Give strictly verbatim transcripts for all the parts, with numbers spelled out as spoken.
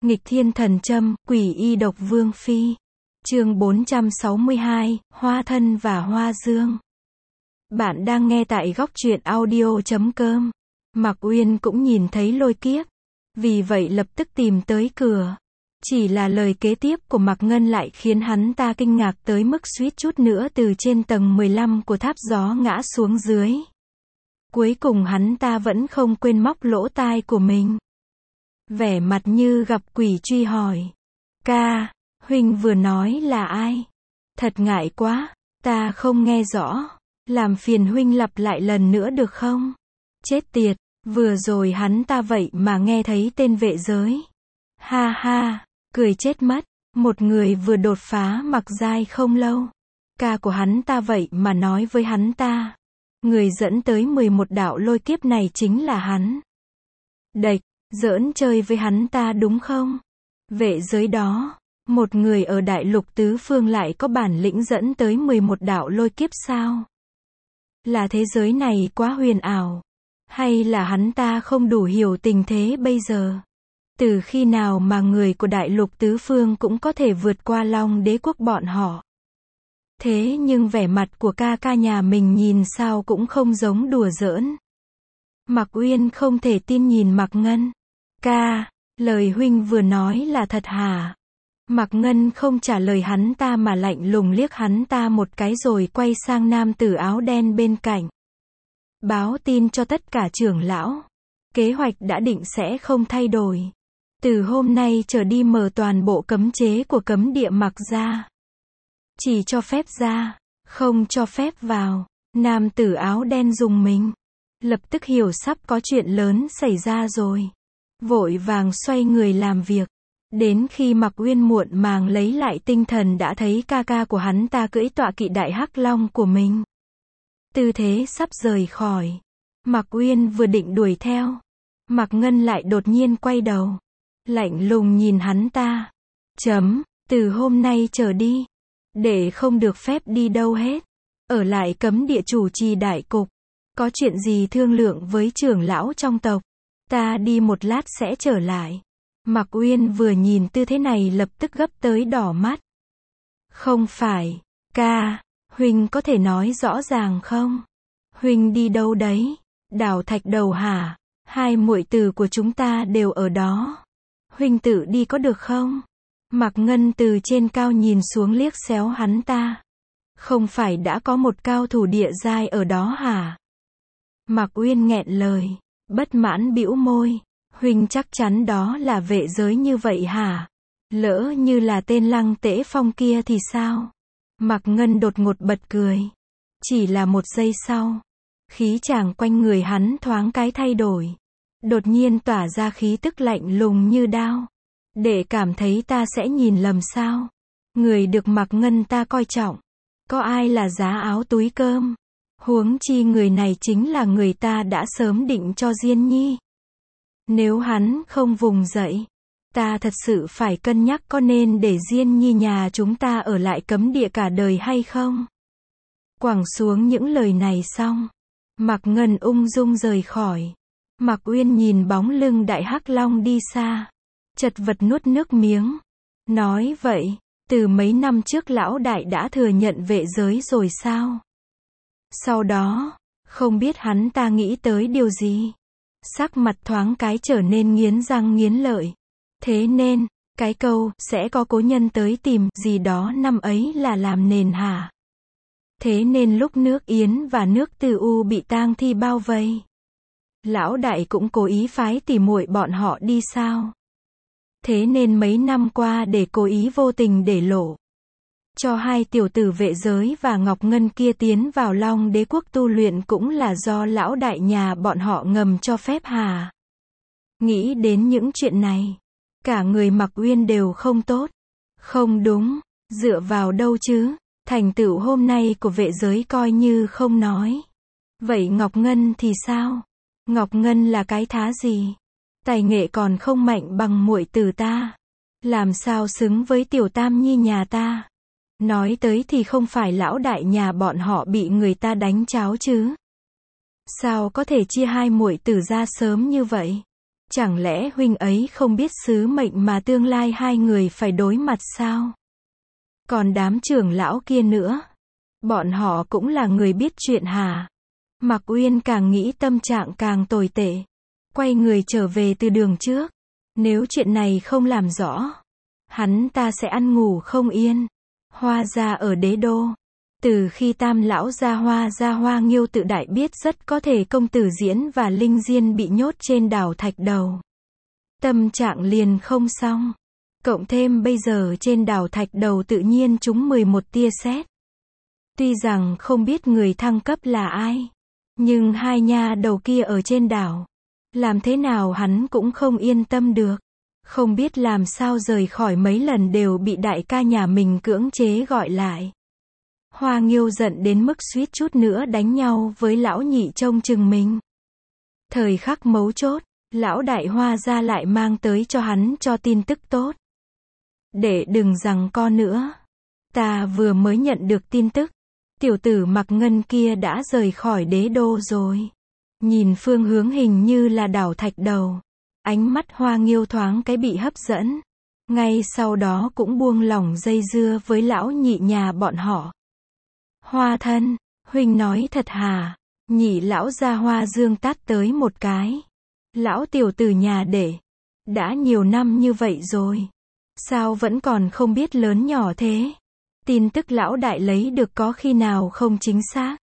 Nghịch thiên thần châm, quỷ y độc vương phi. Chương bốn trăm sáu mươi hai, Hoa thân và Hoa dương. Bạn đang nghe tại góc truyện audio chấm com. Mạc Uyên cũng nhìn thấy Lôi Kiếp, vì vậy lập tức tìm tới cửa. Chỉ là lời kế tiếp của Mạc Ngân lại khiến hắn ta kinh ngạc tới mức suýt chút nữa từ trên tầng mười lăm của tháp gió ngã xuống dưới. Cuối cùng hắn ta vẫn không quên móc lỗ tai của mình. Vẻ mặt như gặp quỷ truy hỏi. Ca, huynh vừa nói là ai? Thật ngại quá, ta không nghe rõ. Làm phiền huynh lặp lại lần nữa được không? Chết tiệt, vừa rồi hắn ta vậy mà nghe thấy tên vệ giới. Ha ha, cười chết mất. Một người vừa đột phá mặc giai không lâu. Ca của hắn ta vậy mà nói với hắn ta. Người dẫn tới mười một đạo lôi kiếp này chính là hắn. Đệch, giỡn chơi với hắn ta đúng không? Vệ giới đó, một người ở đại lục tứ phương lại có bản lĩnh dẫn tới mười một đạo lôi kiếp sao? Là thế giới này quá huyền ảo? Hay là hắn ta không đủ hiểu tình thế bây giờ? Từ khi nào mà người của đại lục tứ phương cũng có thể vượt qua Long Đế quốc bọn họ? Thế nhưng vẻ mặt của ca ca nhà mình nhìn sao cũng không giống đùa giỡn. Mạc Uyên không thể tin nhìn Mạc Ngân. Ca, lời huynh vừa nói là thật hả? Mạc Ngân không trả lời hắn ta mà lạnh lùng liếc hắn ta một cái rồi quay sang nam tử áo đen bên cạnh. Báo tin cho tất cả trưởng lão. Kế hoạch đã định sẽ không thay đổi. Từ hôm nay trở đi mở toàn bộ cấm chế của cấm địa Mạc ra. Chỉ cho phép ra, không cho phép vào. Nam tử áo đen rùng mình. Lập tức hiểu sắp có chuyện lớn xảy ra rồi. Vội vàng xoay người làm việc. Đến khi Mạc Uyên muộn màng lấy lại tinh thần đã thấy ca ca của hắn ta cưỡi tọa kỵ đại hắc long của mình. Tư thế sắp rời khỏi. Mạc Uyên vừa định đuổi theo. Mạc Ngân lại đột nhiên quay đầu. Lạnh lùng nhìn hắn ta. Chấm, từ hôm nay trở đi. Để không được phép đi đâu hết. Ở lại cấm địa chủ trì đại cục. Có chuyện gì thương lượng với trưởng lão trong tộc. Ta đi một lát sẽ trở lại. Mạc Uyên vừa nhìn tư thế này lập tức gấp tới đỏ mắt. Không phải, ca, huynh có thể nói rõ ràng không? Huynh đi đâu đấy? Đảo Thạch Đầu hả? Hai muội tử của chúng ta đều ở đó. Huynh tự đi có được không? Mạc Ngân từ trên cao nhìn xuống liếc xéo hắn ta. Không phải đã có một cao thủ địa giai ở đó hả? Mạc Uyên nghẹn lời, bất mãn bĩu môi. Huynh chắc chắn đó là vệ giới như vậy hả? Lỡ như là tên Lăng Tễ Phong kia thì sao? Mạc Ngân đột ngột bật cười. Chỉ là một giây sau, khí chàng quanh người hắn thoáng cái thay đổi. Đột nhiên tỏa ra khí tức lạnh lùng như đao. Để cảm thấy ta sẽ nhìn lầm sao? Người được Mạc Ngân ta coi trọng. Có ai là giá áo túi cơm? Huống chi người này chính là người ta đã sớm định cho Diên Nhi. Nếu hắn không vùng dậy, ta thật sự phải cân nhắc có nên để Diên Nhi nhà chúng ta ở lại cấm địa cả đời hay không? Quẳng xuống những lời này xong, Mạc Ngân ung dung rời khỏi. Mạc Uyên nhìn bóng lưng đại hắc long đi xa, chật vật nuốt nước miếng. Nói vậy, từ mấy năm trước lão đại đã thừa nhận vệ giới rồi sao? Sau đó, không biết hắn ta nghĩ tới điều gì. Sắc mặt thoáng cái trở nên nghiến răng nghiến lợi. Thế nên, cái câu, sẽ có cố nhân tới tìm, gì đó năm ấy là làm nền hả? Thế nên lúc nước Yến và nước Từ U bị tang thi bao vây, lão đại cũng cố ý phái tỉ muội bọn họ đi sao? Thế nên mấy năm qua để cố ý vô tình để lộ. Cho hai tiểu tử vệ giới và Ngọc Ngân kia tiến vào Long Đế quốc tu luyện cũng là do lão đại nhà bọn họ ngầm cho phép hả? Nghĩ đến những chuyện này, cả người Mạc Uyên đều không tốt. Không đúng, dựa vào đâu chứ? Thành tựu hôm nay của vệ giới coi như không nói. Vậy Ngọc Ngân thì sao? Ngọc Ngân là cái thá gì? Tài nghệ còn không mạnh bằng muội tử ta. Làm sao xứng với tiểu tam nhi nhà ta? Nói tới thì không phải lão đại nhà bọn họ bị người ta đánh cháo chứ? Sao có thể chia hai muội tử ra sớm như vậy? Chẳng lẽ huynh ấy không biết sứ mệnh mà tương lai hai người phải đối mặt sao? Còn đám trưởng lão kia nữa, bọn họ cũng là người biết chuyện hả? Mạc Uyên càng nghĩ tâm trạng càng tồi tệ. Quay người trở về từ đường trước. Nếu chuyện này không làm rõ, hắn ta sẽ ăn ngủ không yên. Hoa gia ở đế đô. Từ khi tam lão gia Hoa gia Hoa Nghiêu tự đại biết rất có thể công tử Diễn và Linh Diên bị nhốt trên đảo Thạch Đầu. Tâm trạng liền không xong. Cộng thêm bây giờ trên đảo Thạch Đầu tự nhiên trúng mười một tia sét. Tuy rằng không biết người thăng cấp là ai, nhưng hai nha đầu kia ở trên đảo, làm thế nào hắn cũng không yên tâm được. Không biết làm sao rời khỏi, mấy lần đều bị đại ca nhà mình cưỡng chế gọi lại. Hoa Nghiêu giận đến mức suýt chút nữa đánh nhau với lão nhị trông chừng mình. Thời khắc mấu chốt, lão đại Hoa gia lại mang tới cho hắn cho tin tức tốt. Để đừng giằng co nữa. Ta vừa mới nhận được tin tức. Tiểu tử Mặc Ngân kia đã rời khỏi đế đô rồi. Nhìn phương hướng hình như là đảo Thạch Đầu. Ánh mắt Hoa Nghiêu thoáng cái bị hấp dẫn. Ngay sau đó cũng buông lỏng dây dưa với lão nhị nhà bọn họ. Hoa thân, huynh nói thật hả? Nhị lão gia Hoa Dương tát tới một cái. Lão tiểu tử nhà đệ. Đã nhiều năm như vậy rồi. Sao vẫn còn không biết lớn nhỏ thế? Tin tức lão đại lấy được có khi nào không chính xác?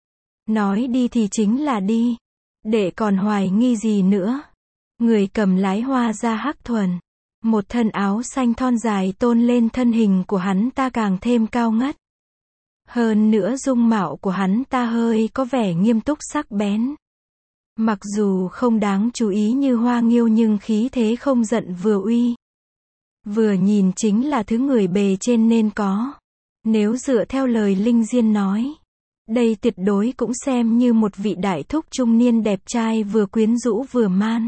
Nói đi thì chính là đi. Đệ còn hoài nghi gì nữa? Người cầm lái Hoa gia Hắc Thuần. Một thân áo xanh thon dài tôn lên thân hình của hắn ta càng thêm cao ngất. Hơn nữa dung mạo của hắn ta hơi có vẻ nghiêm túc sắc bén. Mặc dù không đáng chú ý như Hoa Nghiêu nhưng khí thế không giận vừa uy. Vừa nhìn chính là thứ người bề trên nên có. Nếu dựa theo lời Linh Diên nói, đây tuyệt đối cũng xem như một vị đại thúc trung niên đẹp trai vừa quyến rũ vừa man.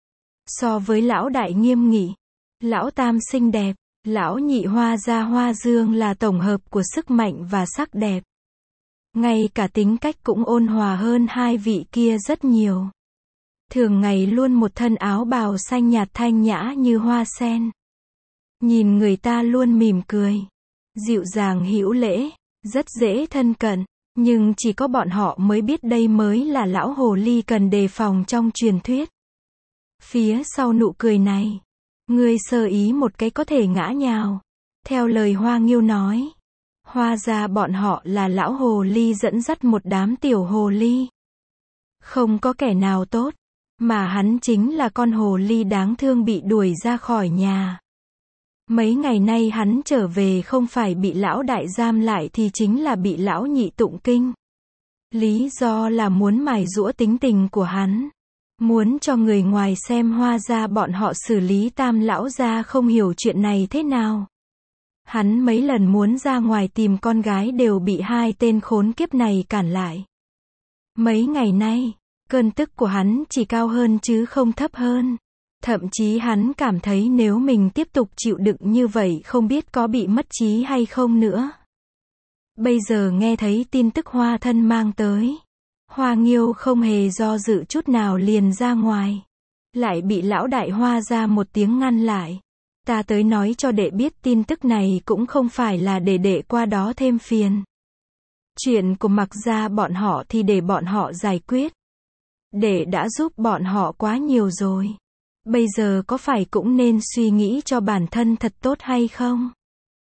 So với lão đại nghiêm nghị, lão tam xinh đẹp, lão nhị Hoa gia Hoa Dương là tổng hợp của sức mạnh và sắc đẹp. Ngay cả tính cách cũng ôn hòa hơn hai vị kia rất nhiều. Thường ngày luôn một thân áo bào xanh nhạt thanh nhã như hoa sen. Nhìn người ta luôn mỉm cười, dịu dàng hữu lễ, rất dễ thân cận, nhưng chỉ có bọn họ mới biết đây mới là lão hồ ly cần đề phòng trong truyền thuyết. Phía sau nụ cười này, ngươi sơ ý một cái có thể ngã nhào. Theo lời Hoa Nghiêu nói, Hoa gia bọn họ là lão hồ ly dẫn dắt một đám tiểu hồ ly. Không có kẻ nào tốt, mà hắn chính là con hồ ly đáng thương bị đuổi ra khỏi nhà. Mấy ngày nay hắn trở về không phải bị lão đại giam lại thì chính là bị lão nhị tụng kinh. Lý do là muốn mài giũa tính tình của hắn. Muốn cho người ngoài xem Hoa gia bọn họ xử lý tam lão gia không hiểu chuyện này thế nào. Hắn mấy lần muốn ra ngoài tìm con gái đều bị hai tên khốn kiếp này cản lại. Mấy ngày nay, cơn tức của hắn chỉ cao hơn chứ không thấp hơn. Thậm chí hắn cảm thấy nếu mình tiếp tục chịu đựng như vậy không biết có bị mất trí hay không nữa. Bây giờ nghe thấy tin tức Hoa thân mang tới, Hoa Nghiêu không hề do dự chút nào liền ra ngoài. Lại bị lão đại Hoa ra một tiếng ngăn lại. Ta tới nói cho đệ biết tin tức này cũng không phải là để đệ qua đó thêm phiền. Chuyện của Mặc gia bọn họ thì để bọn họ giải quyết. Đệ đã giúp bọn họ quá nhiều rồi. Bây giờ có phải cũng nên suy nghĩ cho bản thân thật tốt hay không?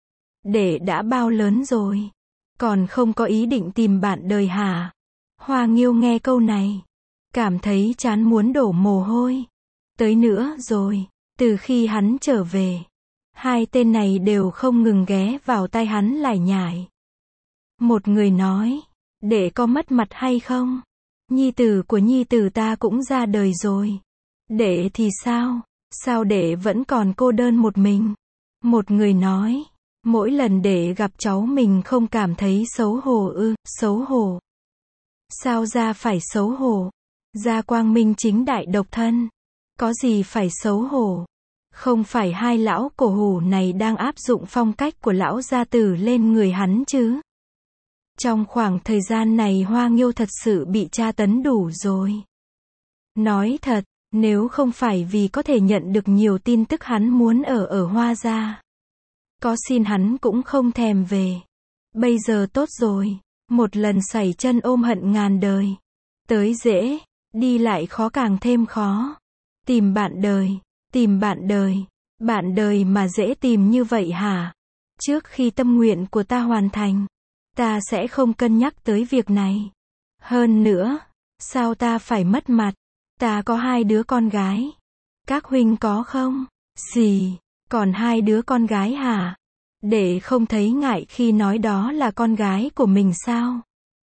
Đệ đã bao lớn rồi, còn không có ý định tìm bạn đời hả? Hoa Nghiêu nghe câu này, cảm thấy chán muốn đổ mồ hôi. Tới nữa rồi, từ khi hắn trở về, hai tên này đều không ngừng ghé vào tai hắn lải nhải. Một người nói, đệ có mất mặt hay không? Nhi tử của nhi tử ta cũng ra đời rồi. Đệ thì sao? Sao đệ vẫn còn cô đơn một mình? Một người nói, mỗi lần đệ gặp cháu mình không cảm thấy xấu hổ ư, xấu hổ. Sao ra phải xấu hổ? Ra quang minh chính đại độc thân. Có gì phải xấu hổ? Không phải hai lão cổ hủ này đang áp dụng phong cách của lão gia tử lên người hắn chứ? Trong khoảng thời gian này Hoa Nghiêu thật sự bị tra tấn đủ rồi. Nói thật, Nếu không phải vì có thể nhận được nhiều tin tức hắn muốn ở ở Hoa gia. Có xin hắn cũng không thèm về. Bây giờ tốt rồi. Một lần sẩy chân ôm hận ngàn đời. Tới dễ, đi lại khó càng thêm khó. Tìm bạn đời, tìm bạn đời. Bạn đời mà dễ tìm như vậy hả? Trước khi tâm nguyện của ta hoàn thành, ta sẽ không cân nhắc tới việc này. Hơn nữa, sao ta phải mất mặt? Ta có hai đứa con gái. Các huynh có không? Gì? Còn hai đứa con gái hả? Để không thấy ngại khi nói đó là con gái của mình sao?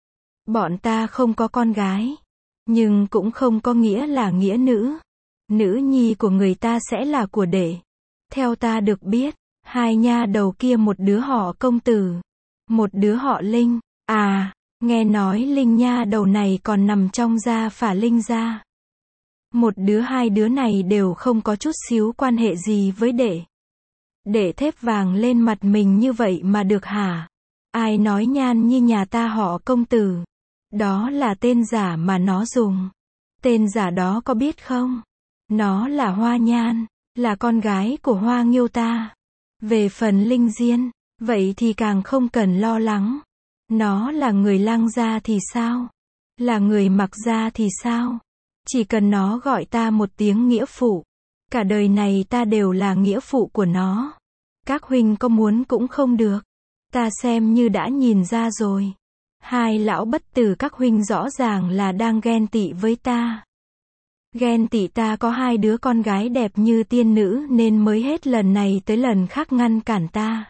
Bọn ta không có con gái. Nhưng cũng không có nghĩa là nghĩa nữ. Nữ nhi của người ta sẽ là của đệ. Theo ta được biết, hai nha đầu kia một đứa họ Công Tử, một đứa họ Linh. À, nghe nói Linh nha đầu này còn nằm trong gia phả Linh gia. Một đứa hai đứa này đều không có chút xíu quan hệ gì với đệ. Để thép vàng lên mặt mình như vậy mà được hả? Ai nói Nhan Nhi nhà ta họ Công Tử? Đó là tên giả mà nó dùng. Tên giả đó có biết không? Nó là Hoa Nhan, là con gái của Hoa Nghiêu ta. Về phần Linh Diên, vậy thì càng không cần lo lắng. Nó là người Lăng gia thì sao? Là người Mặc gia thì sao? Chỉ cần nó gọi ta một tiếng nghĩa phụ, cả đời này ta đều là nghĩa phụ của nó. Các huynh có muốn cũng không được. Ta xem như đã nhìn ra rồi. Hai lão bất tử các huynh rõ ràng là đang ghen tị với ta. Ghen tị ta có hai đứa con gái đẹp như tiên nữ nên mới hết lần này tới lần khác ngăn cản ta.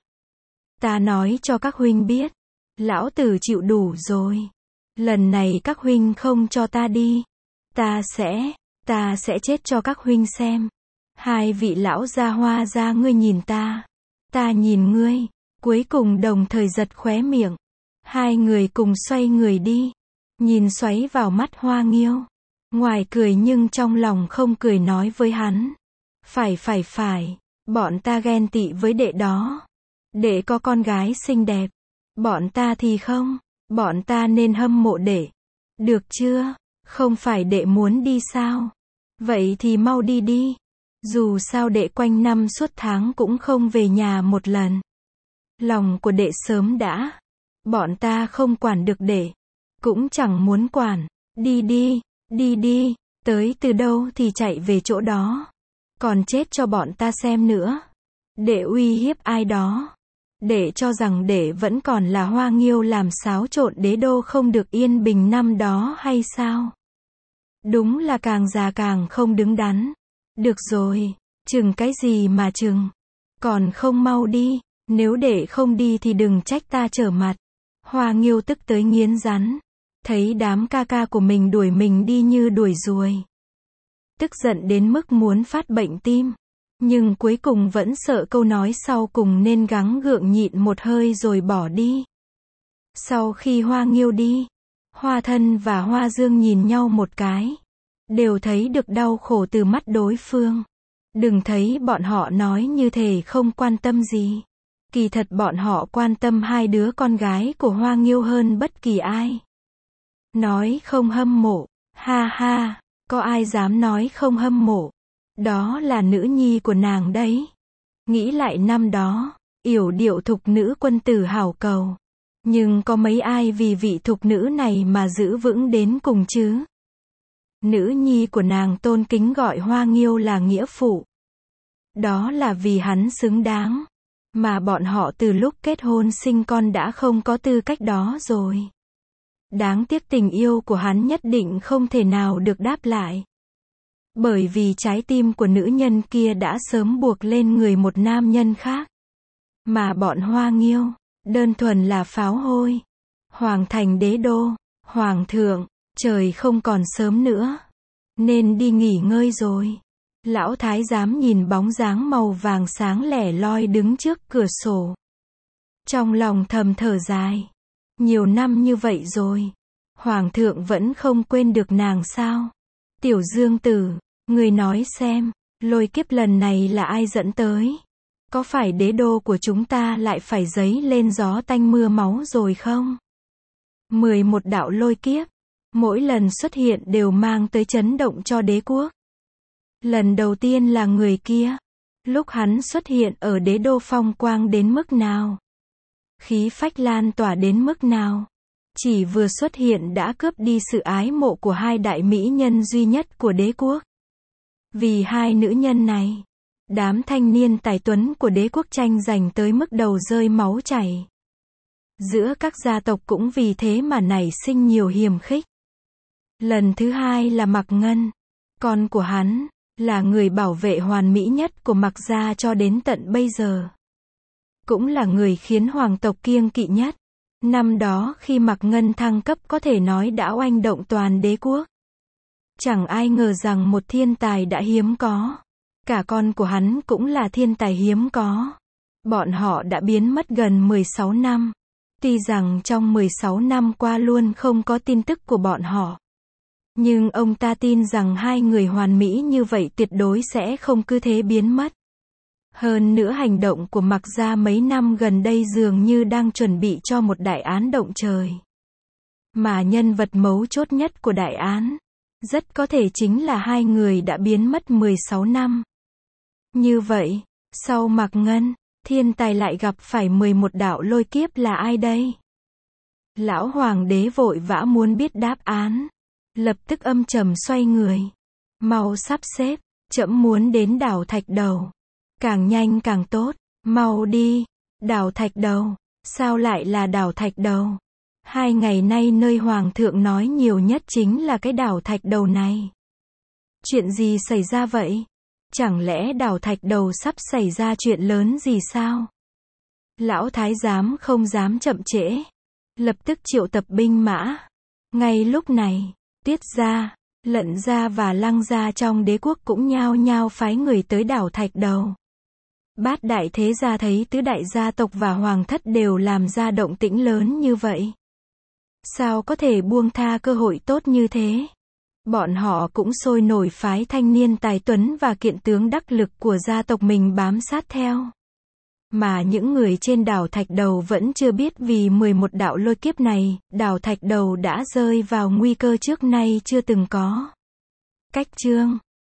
Ta nói cho các huynh biết, lão tử chịu đủ rồi. Lần này các huynh không cho ta đi, ta sẽ, ta sẽ chết cho các huynh xem. Hai vị lão gia Hoa gia ngươi nhìn ta, ta nhìn ngươi, cuối cùng đồng thời giật khóe miệng. Hai người cùng xoay người đi, nhìn xoáy vào mắt Hoa Nghiêu. Ngoài cười nhưng trong lòng không cười nói với hắn. Phải phải phải, bọn ta ghen tị với đệ đó. Đệ có con gái xinh đẹp. Bọn ta thì không, bọn ta nên hâm mộ đệ. Được chưa? Không phải đệ muốn đi sao? Vậy thì mau đi đi. Dù sao đệ quanh năm suốt tháng cũng không về nhà một lần. Lòng của đệ sớm đã. Bọn ta không quản được đệ. Cũng chẳng muốn quản. Đi đi, đi đi, tới từ đâu thì chạy về chỗ đó. Còn chết cho bọn ta xem nữa. Đệ uy hiếp ai đó. Để cho rằng đệ vẫn còn là Hoa Nghiêu làm xáo trộn đế đô không được yên bình năm đó hay sao? Đúng là càng già càng không đứng đắn. Được rồi, chừng cái gì mà chừng. Còn không mau đi, nếu đệ không đi thì đừng trách ta trở mặt. Hoa Nghiêu tức tới nghiến rắn. Thấy đám ca ca của mình đuổi mình đi như đuổi ruồi. Tức giận đến mức muốn phát bệnh tim. Nhưng cuối cùng vẫn sợ câu nói sau cùng nên gắng gượng nhịn một hơi rồi bỏ đi. Sau khi Hoa Nghiêu đi, Hoa Thân và Hoa Dương nhìn nhau một cái. Đều thấy được đau khổ từ mắt đối phương. Đừng thấy bọn họ nói như thể không quan tâm gì. Kỳ thật bọn họ quan tâm hai đứa con gái của Hoa Nghiêu hơn bất kỳ ai. Nói không hâm mộ, ha ha, có ai dám nói không hâm mộ. Đó là nữ nhi của nàng đấy. Nghĩ lại năm đó, yểu điệu thục nữ quân tử hảo cầu. Nhưng có mấy ai vì vị thục nữ này mà giữ vững đến cùng chứ? Nữ nhi của nàng tôn kính gọi Hoa Nghiêu là nghĩa phụ. Đó là vì hắn xứng đáng. Mà bọn họ từ lúc kết hôn sinh con đã không có tư cách đó rồi. Đáng tiếc tình yêu của hắn nhất định không thể nào được đáp lại. Bởi vì trái tim của nữ nhân kia đã sớm buộc lên người một nam nhân khác. Mà bọn Hoa Nghiêu, đơn thuần là pháo hôi. Hoàng thành đế đô, hoàng thượng, trời không còn sớm nữa. Nên đi nghỉ ngơi rồi. Lão thái giám nhìn bóng dáng màu vàng sáng lẻ loi đứng trước cửa sổ. Trong lòng thầm thở dài. Nhiều năm như vậy rồi. Hoàng thượng vẫn không quên được nàng sao? Tiểu Dương Tử, người nói xem, lôi kiếp lần này là ai dẫn tới? Có phải đế đô của chúng ta lại phải giấy lên gió tanh mưa máu rồi không? mười một đạo lôi kiếp, mỗi lần xuất hiện đều mang tới chấn động cho đế quốc. Lần đầu tiên là người kia. Lúc hắn xuất hiện ở đế đô phong quang đến mức nào? Khí phách lan tỏa đến mức nào? Chỉ vừa xuất hiện đã cướp đi sự ái mộ của hai đại mỹ nhân duy nhất của đế quốc. Vì hai nữ nhân này, đám thanh niên tài tuấn của đế quốc tranh giành tới mức đầu rơi máu chảy. Giữa các gia tộc cũng vì thế mà nảy sinh nhiều hiềm khích. Lần thứ hai là Mạc Ngân. Con của hắn, là người bảo vệ hoàn mỹ nhất của Mạc gia cho đến tận bây giờ. Cũng là người khiến hoàng tộc kiêng kỵ nhất. Năm đó khi Mạc Ngân thăng cấp có thể nói đã oanh động toàn đế quốc. Chẳng ai ngờ rằng một thiên tài đã hiếm có. Cả con của hắn cũng là thiên tài hiếm có. Bọn họ đã biến mất gần mười sáu năm. Tuy rằng trong mười sáu năm qua luôn không có tin tức của bọn họ. Nhưng ông ta tin rằng hai người hoàn mỹ như vậy tuyệt đối sẽ không cứ thế biến mất. Hơn nữa hành động của Mạc gia mấy năm gần đây dường như đang chuẩn bị cho một đại án động trời. Mà nhân vật mấu chốt nhất của đại án, rất có thể chính là hai người đã biến mất mười sáu năm. Như vậy, sau Mạc Ngân, thiên tài lại gặp phải mười một đạo lôi kiếp là ai đây? Lão hoàng đế vội vã muốn biết đáp án. Lập tức âm trầm xoay người. Mau sắp xếp, trẫm muốn đến đảo Thạch Đầu. Càng nhanh càng tốt, mau đi. Đảo Thạch Đầu, sao lại là đảo Thạch Đầu? Hai ngày nay nơi hoàng thượng nói nhiều nhất chính là cái đảo Thạch Đầu này. Chuyện gì xảy ra vậy? Chẳng lẽ đảo Thạch Đầu sắp xảy ra chuyện lớn gì sao? Lão thái giám không dám chậm trễ. Lập tức triệu tập binh mã. Ngay lúc này, Tiết gia, Lận gia và Lăng gia trong đế quốc cũng nhao nhao phái người tới đảo Thạch Đầu. Bát đại thế gia thấy tứ đại gia tộc và hoàng thất đều làm ra động tĩnh lớn như vậy. Sao có thể buông tha cơ hội tốt như thế? Bọn họ cũng sôi nổi phái thanh niên tài tuấn và kiện tướng đắc lực của gia tộc mình bám sát theo. Mà những người trên đảo Thạch Đầu vẫn chưa biết vì mười một đạo lôi kiếp này, đảo Thạch Đầu đã rơi vào nguy cơ trước nay chưa từng có. Cách chương